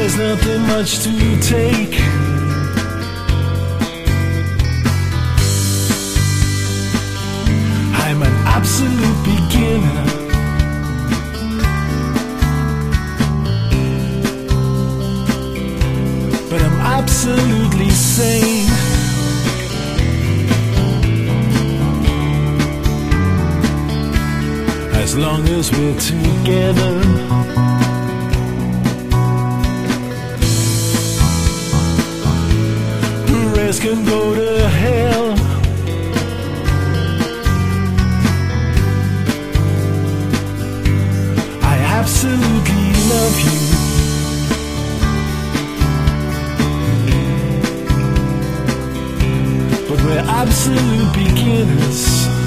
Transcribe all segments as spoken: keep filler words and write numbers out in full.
There's nothing much to take. I'm an absolute beginner. But I'm absolutely sane. As long as we're together. The rest can go to hell. I absolutely love you. But we're absolute beginners.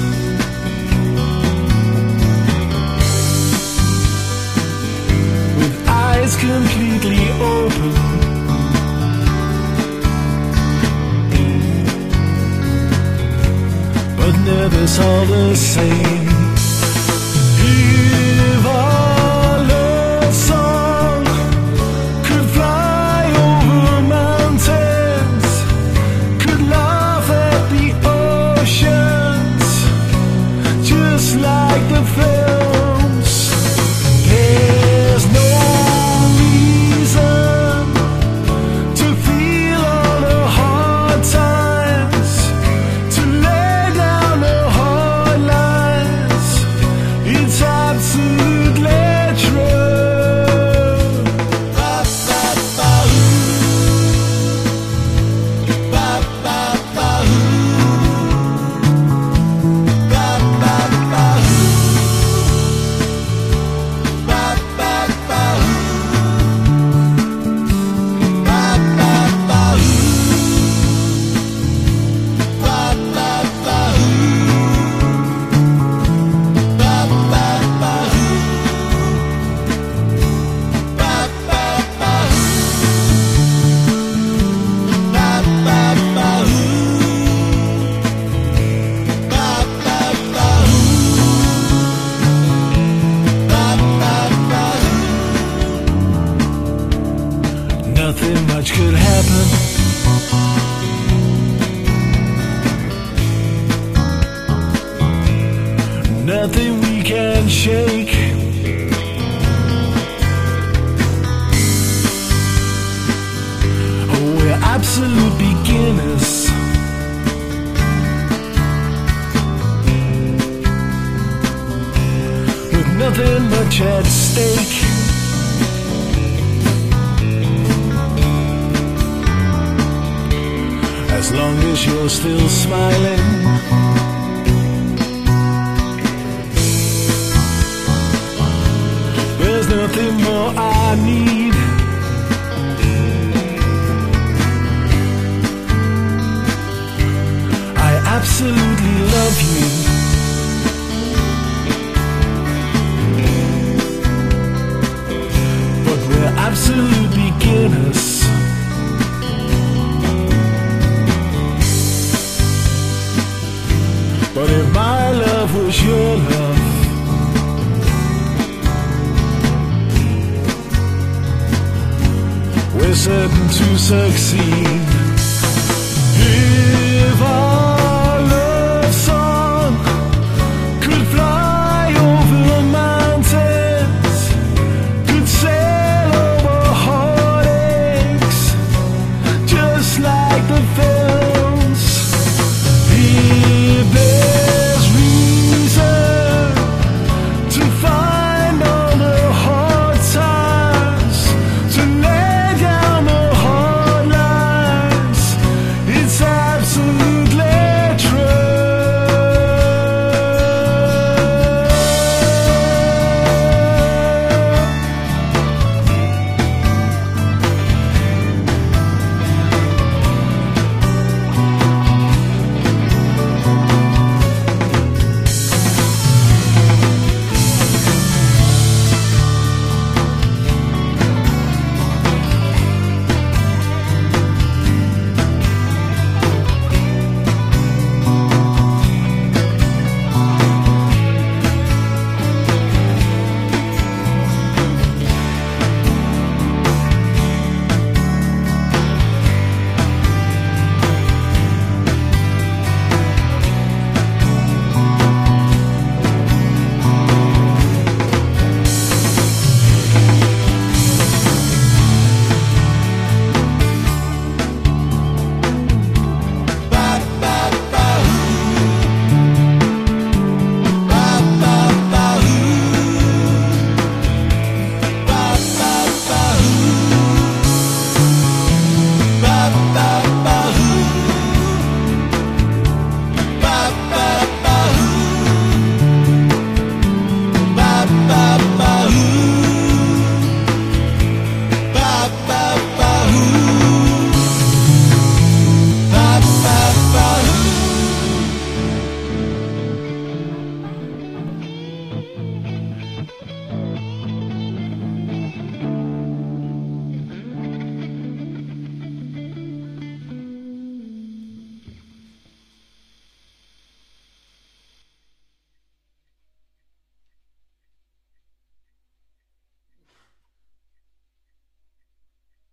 Eyes completely open. But nervous all the same. If our love song could fly over mountains, could laugh at the oceans, just like the films, there's no nothing much could happen. Nothing we can shake. Oh, we're absolute beginners. With nothing much at stake. As long as you're still smiling, there's nothing more I need. I absolutely love you. But we're absolute beginners. But if my love was your love, we're certain to succeed. If I